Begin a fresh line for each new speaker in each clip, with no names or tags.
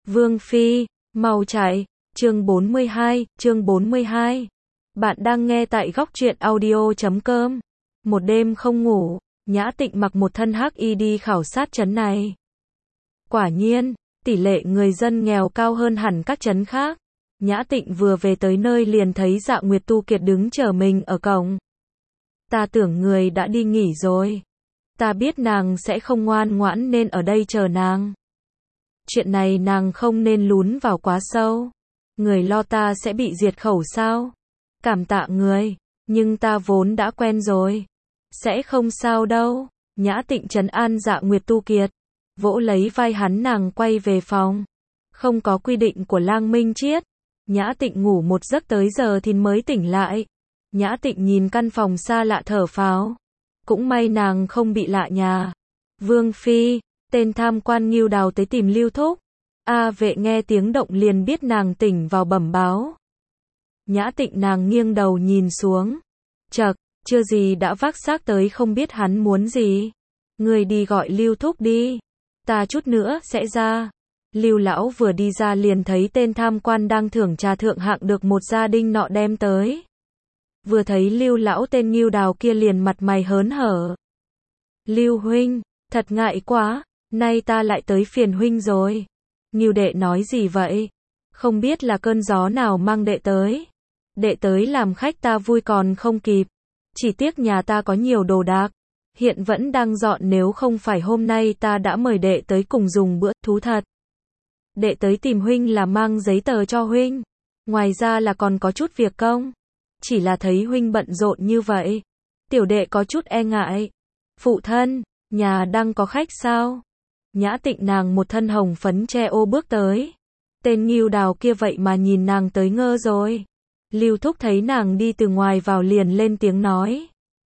Vương Phi, mau chạy, chương 42. Bạn đang nghe tại góc truyện audio.com. Một đêm không ngủ, Nhã Tịnh mặc một thân hắc y đi khảo sát trấn này. Quả nhiên, tỷ lệ người dân nghèo cao hơn hẳn các trấn khác. Nhã Tịnh vừa về tới nơi liền thấy Dạ Nguyệt Tu Kiệt đứng chờ mình ở cổng. Ta tưởng người đã đi nghỉ rồi. Ta biết nàng sẽ không ngoan ngoãn nên ở đây chờ nàng. Chuyện này nàng không nên lún vào quá sâu. Người lo ta sẽ bị diệt khẩu sao? Cảm tạ người, nhưng ta vốn đã quen rồi. Sẽ không sao đâu. Nhã Tịnh trấn an Dạ Nguyệt Tu Kiệt. Vỗ lấy vai hắn nàng quay về phòng. Không có quy định của Lang Minh Triết. Nhã Tịnh ngủ một giấc tới giờ thì mới tỉnh lại. Nhã Tịnh nhìn căn phòng xa lạ thở phào. Cũng may nàng không bị lạ nhà. Vương Phi, tên tham quan Ngưu Đào tới tìm Lưu Thúc. A Vệ nghe tiếng động liền biết nàng tỉnh vào bẩm báo. Nhã Tịnh nàng nghiêng đầu nhìn xuống. Chậc, chưa gì đã vác xác tới không biết hắn muốn gì. Người đi gọi Lưu Thúc đi. Ta chút nữa sẽ ra. Lưu lão vừa đi ra liền thấy tên tham quan đang thưởng trà thượng hạng được một gia đình nọ đem tới. Vừa thấy Lưu lão tên Ngưu Đào kia liền mặt mày hớn hở. Lưu huynh, thật ngại quá, nay ta lại tới phiền huynh rồi. Ngưu đệ nói gì vậy? Không biết là cơn gió nào mang đệ tới. Đệ tới làm khách ta vui còn không kịp. Chỉ tiếc nhà ta có nhiều đồ đạc. Hiện vẫn đang dọn, nếu không phải hôm nay ta đã mời đệ tới cùng dùng bữa, thú thật. Đệ tới tìm huynh là mang giấy tờ cho huynh. Ngoài ra là còn có chút việc công. Chỉ là thấy huynh bận rộn như vậy. Tiểu đệ có chút e ngại. Phụ thân, nhà đang có khách sao? Nhã Tịnh nàng một thân hồng phấn che ô bước tới. Tên Ngưu Đào kia vậy mà nhìn nàng tới ngơ rồi. Lưu Thúc thấy nàng đi từ ngoài vào liền lên tiếng nói.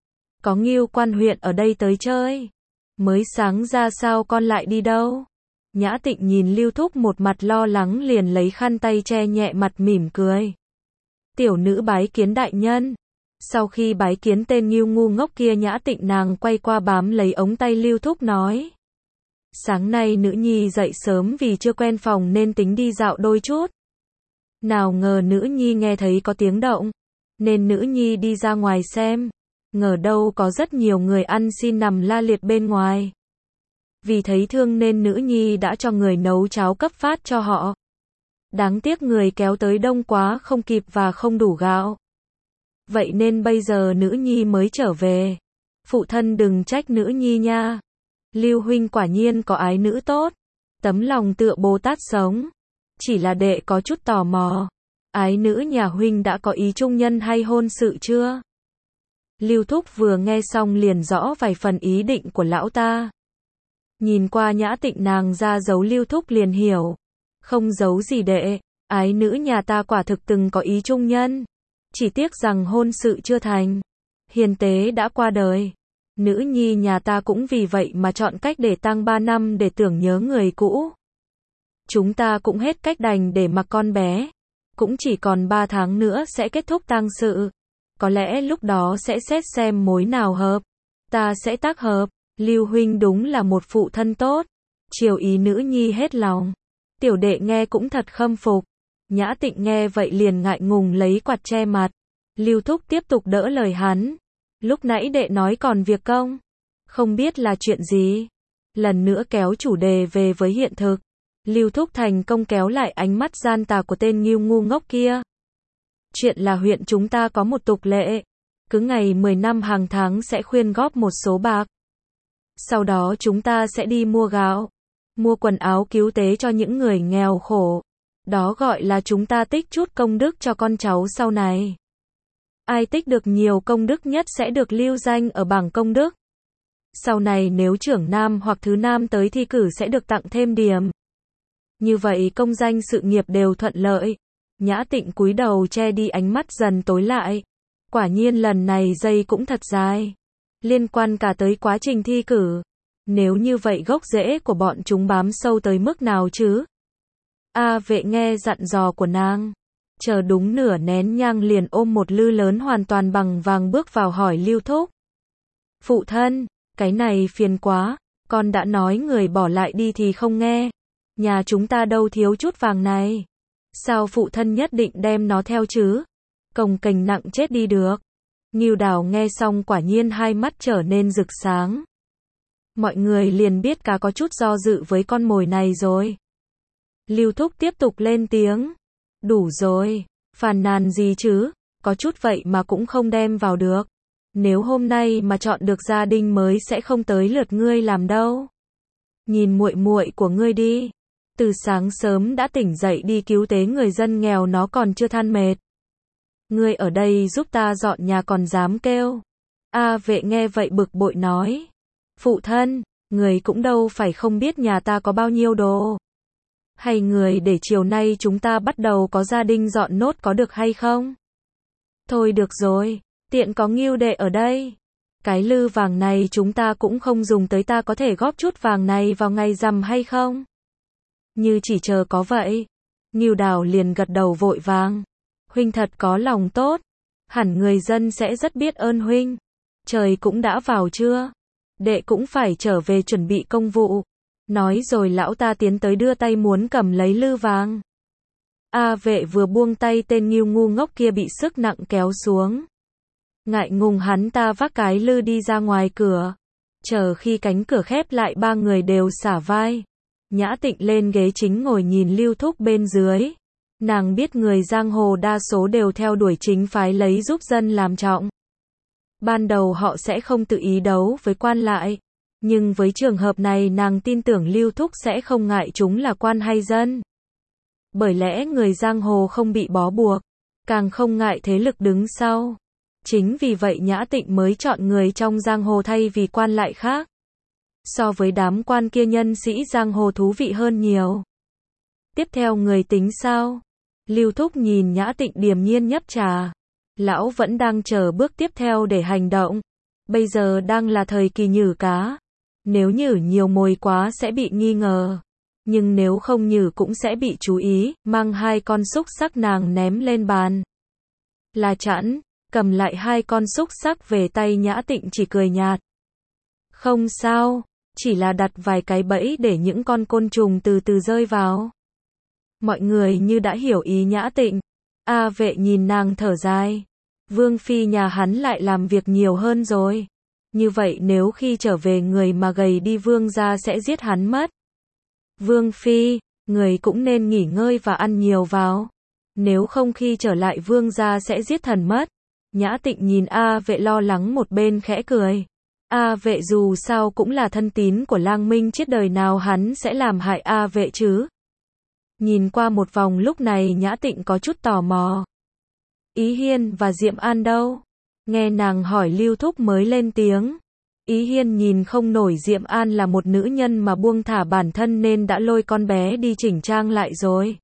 Có Ngưu quan huyện ở đây tới chơi. Mới sáng ra sao con lại đi đâu? Nhã Tịnh nhìn Lưu Thúc một mặt lo lắng liền lấy khăn tay che nhẹ mặt mỉm cười. Tiểu nữ bái kiến đại nhân. Sau khi bái kiến tên Ngưu ngu ngốc kia, Nhã Tịnh nàng quay qua bám lấy ống tay Lưu Thúc nói. Sáng nay nữ nhi dậy sớm vì chưa quen phòng nên tính đi dạo đôi chút. Nào ngờ nữ nhi nghe thấy có tiếng động, nên nữ nhi đi ra ngoài xem. Ngờ đâu có rất nhiều người ăn xin nằm la liệt bên ngoài. Vì thấy thương nên nữ nhi đã cho người nấu cháo cấp phát cho họ. Đáng tiếc người kéo tới đông quá không kịp và không đủ gạo. Vậy nên bây giờ nữ nhi mới trở về. Phụ thân đừng trách nữ nhi nha. Lưu huynh quả nhiên có ái nữ tốt. Tấm lòng tựa Bồ Tát sống. Chỉ là đệ có chút tò mò. Ái nữ nhà huynh đã có ý trung nhân hay hôn sự chưa? Lưu Thúc vừa nghe xong liền rõ vài phần ý định của lão ta. Nhìn qua Nhã Tịnh nàng ra dấu, Lưu Thúc liền hiểu. Không giấu gì đệ, ái nữ nhà ta quả thực từng có ý trung nhân. Chỉ tiếc rằng hôn sự chưa thành. Hiền tế đã qua đời. Nữ nhi nhà ta cũng vì vậy mà chọn cách để tang 3 năm để tưởng nhớ người cũ. Chúng ta cũng hết cách đành để mặc con bé. Cũng chỉ còn 3 tháng nữa sẽ kết thúc tang sự. Có lẽ lúc đó sẽ xét xem mối nào hợp. Ta sẽ tác hợp. Lưu huynh đúng là một phụ thân tốt. Chiều ý nữ nhi hết lòng. Tiểu đệ nghe cũng thật khâm phục. Nhã Tịnh nghe vậy liền ngại ngùng lấy quạt che mặt. Lưu Thúc tiếp tục đỡ lời hắn. Lúc nãy đệ nói còn việc công. Không biết là chuyện gì. Lần nữa kéo chủ đề về với hiện thực. Lưu Thúc thành công kéo lại ánh mắt gian tà của tên Ngưu ngu ngốc kia. Chuyện là huyện chúng ta có một tục lệ. Cứ ngày 10 năm hàng tháng sẽ khuyên góp một số bạc. Sau đó chúng ta sẽ đi mua gạo. Mua quần áo cứu tế cho những người nghèo khổ. Đó gọi là chúng ta tích chút công đức cho con cháu sau này. Ai tích được nhiều công đức nhất sẽ được lưu danh ở bảng công đức. Sau này nếu trưởng nam hoặc thứ nam tới thi cử sẽ được tặng thêm điểm. Như vậy công danh sự nghiệp đều thuận lợi. Nhã Tịnh cúi đầu che đi ánh mắt dần tối lại. Quả nhiên lần này dây cũng thật dài. Liên quan cả tới quá trình thi cử. Nếu như vậy gốc rễ của bọn chúng bám sâu tới mức nào chứ? A Vệ nghe dặn dò của nàng. Chờ đúng nửa nén nhang liền ôm một lư lớn hoàn toàn bằng vàng bước vào hỏi Lưu Thúc. Phụ thân, cái này phiền quá, con đã nói người bỏ lại đi thì không nghe. Nhà chúng ta đâu thiếu chút vàng này. Sao phụ thân nhất định đem nó theo chứ? Cồng kềnh nặng chết đi được. Ngưu Đào nghe xong quả nhiên hai mắt trở nên rực sáng. Mọi người liền biết cá có chút do dự với con mồi này rồi. Lưu Thúc tiếp tục lên tiếng. Đủ rồi, phàn nàn gì chứ, có chút vậy mà cũng không đem vào được. Nếu hôm nay mà chọn được gia đình mới sẽ không tới lượt ngươi làm đâu. Nhìn muội muội của ngươi đi, từ sáng sớm đã tỉnh dậy đi cứu tế người dân nghèo nó còn chưa than mệt. Ngươi ở đây giúp ta dọn nhà còn dám kêu. A Vệ nghe vậy bực bội nói. Phụ thân, người cũng đâu phải không biết nhà ta có bao nhiêu đồ. Hay người để chiều nay chúng ta bắt đầu có gia đình dọn nốt có được hay không? Thôi được rồi, tiện có Ngưu đệ ở đây. Cái lư vàng này chúng ta cũng không dùng tới, ta có thể góp chút vàng này vào ngày rằm hay không? Như chỉ chờ có vậy. Ngưu Đào liền gật đầu vội vàng. Huynh thật có lòng tốt. Hẳn người dân sẽ rất biết ơn huynh. Trời cũng đã vào chưa? Đệ cũng phải trở về chuẩn bị công vụ. Nói rồi lão ta tiến tới đưa tay muốn cầm lấy lư vàng. A Vệ vừa buông tay tên Ngưu ngu ngốc kia bị sức nặng kéo xuống. Ngại ngùng hắn ta vác cái lư đi ra ngoài cửa. Chờ khi cánh cửa khép lại ba người đều xả vai. Nhã Tịnh lên ghế chính ngồi nhìn Lưu Thúc bên dưới. Nàng biết người giang hồ đa số đều theo đuổi chính phái lấy giúp dân làm trọng. Ban đầu họ sẽ không tự ý đấu với quan lại. Nhưng với trường hợp này nàng tin tưởng Lưu Thúc sẽ không ngại chúng là quan hay dân. Bởi lẽ người giang hồ không bị bó buộc, càng không ngại thế lực đứng sau. Chính vì vậy Nhã Tịnh mới chọn người trong giang hồ thay vì quan lại khác. So với đám quan kia nhân sĩ giang hồ thú vị hơn nhiều. Tiếp theo người tính sao? Lưu Thúc nhìn Nhã Tịnh điềm nhiên nhấp trà. Lão vẫn đang chờ bước tiếp theo để hành động. Bây giờ đang là thời kỳ nhử cá. Nếu nhử nhiều mồi quá sẽ bị nghi ngờ. Nhưng nếu không nhử cũng sẽ bị chú ý, mang hai con xúc sắc nàng ném lên bàn. Là chẵn, cầm lại hai con xúc sắc về tay Nhã Tịnh chỉ cười nhạt. Không sao, chỉ là đặt vài cái bẫy để những con côn trùng từ từ rơi vào. Mọi người như đã hiểu ý Nhã Tịnh. A Vệ nhìn nàng thở dài. Vương phi nhà hắn lại làm việc nhiều hơn rồi. Như vậy nếu khi trở về người mà gầy đi vương gia sẽ giết hắn mất. Vương phi, người cũng nên nghỉ ngơi và ăn nhiều vào. Nếu không khi trở lại vương gia sẽ giết thần mất. Nhã Tịnh nhìn A Vệ lo lắng một bên khẽ cười. A Vệ dù sao cũng là thân tín của Lang Minh Chiết, đời nào hắn sẽ làm hại A Vệ chứ? Nhìn qua một vòng lúc này Nhã Tịnh có chút tò mò. Ý Hiên và Diệm An đâu? Nghe nàng hỏi Lưu Thúc mới lên tiếng. Ý Hiên nhìn không nổi Diệm An là một nữ nhân mà buông thả bản thân nên đã lôi con bé đi chỉnh trang lại rồi.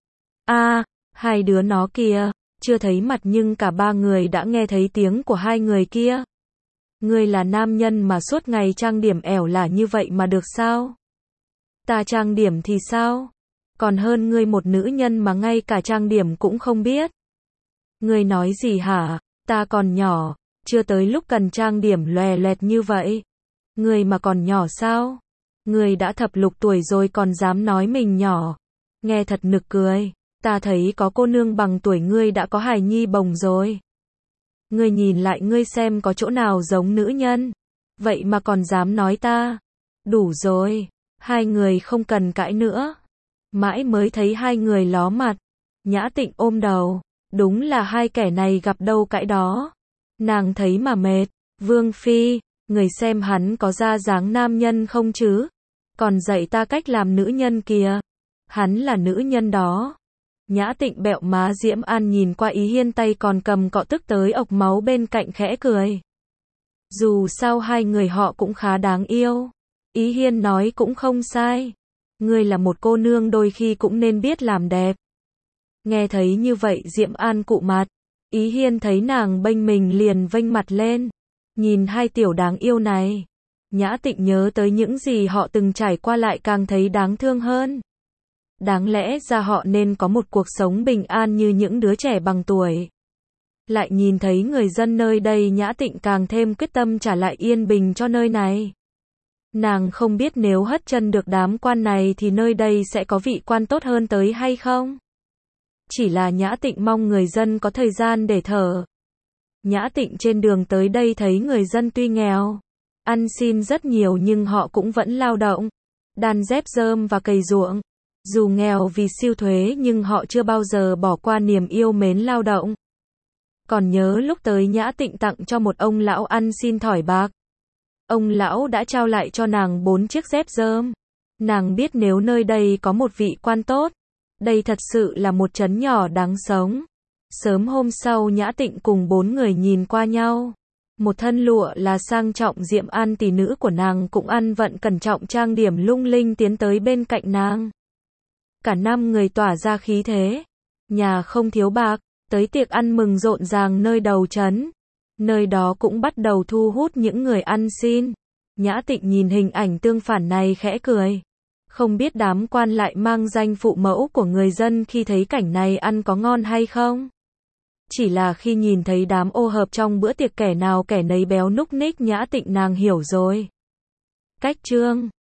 Hai đứa nó kìa, chưa thấy mặt nhưng cả ba người đã nghe thấy tiếng của hai người kia. Ngươi là nam nhân mà suốt ngày trang điểm ẻo lả như vậy mà được sao? Ta trang điểm thì sao? Còn hơn ngươi một nữ nhân mà ngay cả trang điểm cũng không biết. Ngươi nói gì hả? Ta còn nhỏ, chưa tới lúc cần trang điểm lòe loẹt như vậy. Ngươi mà còn nhỏ sao? Ngươi đã thập lục tuổi rồi còn dám nói mình nhỏ. Nghe thật nực cười, ta thấy có cô nương bằng tuổi ngươi đã có hài nhi bồng rồi. Ngươi nhìn lại ngươi xem có chỗ nào giống nữ nhân. Vậy mà còn dám nói ta. Đủ rồi, hai người không cần cãi nữa. Mãi mới thấy hai người ló mặt. Nhã Tịnh ôm đầu. Đúng là hai kẻ này gặp đâu cãi đó. Nàng thấy mà mệt. Vương phi, người xem hắn có ra dáng nam nhân không chứ? Còn dạy ta cách làm nữ nhân kìa. Hắn là nữ nhân đó. Nhã Tịnh bẹo má Diễm An nhìn qua Ý Hiên tay còn cầm cọ tức tới ộc máu bên cạnh khẽ cười. Dù sao hai người họ cũng khá đáng yêu. Ý Hiên nói cũng không sai. Ngươi là một cô nương đôi khi cũng nên biết làm đẹp. Nghe thấy như vậy Diệm An cụ mặt. Ý Hiên thấy nàng bênh mình liền vênh mặt lên. Nhìn hai tiểu đáng yêu này. Nhã Tịnh nhớ tới những gì họ từng trải qua lại càng thấy đáng thương hơn. Đáng lẽ ra họ nên có một cuộc sống bình an như những đứa trẻ bằng tuổi. Lại nhìn thấy người dân nơi đây Nhã Tịnh càng thêm quyết tâm trả lại yên bình cho nơi này. Nàng không biết nếu hất chân được đám quan này thì nơi đây sẽ có vị quan tốt hơn tới hay không. Chỉ là Nhã Tịnh mong người dân có thời gian để thở. Nhã Tịnh trên đường tới đây thấy người dân tuy nghèo, ăn xin rất nhiều nhưng họ cũng vẫn lao động, đan dép rơm và cày ruộng. Dù nghèo vì siêu thuế nhưng họ chưa bao giờ bỏ qua niềm yêu mến lao động. Còn nhớ lúc tới Nhã Tịnh tặng cho một ông lão ăn xin thỏi bạc. Ông lão đã trao lại cho nàng 4 chiếc dép rơm. Nàng biết nếu nơi đây có một vị quan tốt, đây thật sự là một trấn nhỏ đáng sống. Sớm hôm sau Nhã Tịnh cùng 4 người nhìn qua nhau. Một thân lụa là sang trọng Diệm An tỷ nữ của nàng cũng ăn vận cẩn trọng trang điểm lung linh tiến tới bên cạnh nàng. Cả 5 người tỏa ra khí thế. Nhà không thiếu bạc, tới tiệc ăn mừng rộn ràng nơi đầu trấn. Nơi đó cũng bắt đầu thu hút những người ăn xin. Nhã Tịnh nhìn hình ảnh tương phản này khẽ cười. Không biết đám quan lại mang danh phụ mẫu của người dân khi thấy cảnh này ăn có ngon hay không? Chỉ là khi nhìn thấy đám ô hợp trong bữa tiệc kẻ nào kẻ nấy béo núc ních Nhã Tịnh nàng hiểu rồi. Cách chương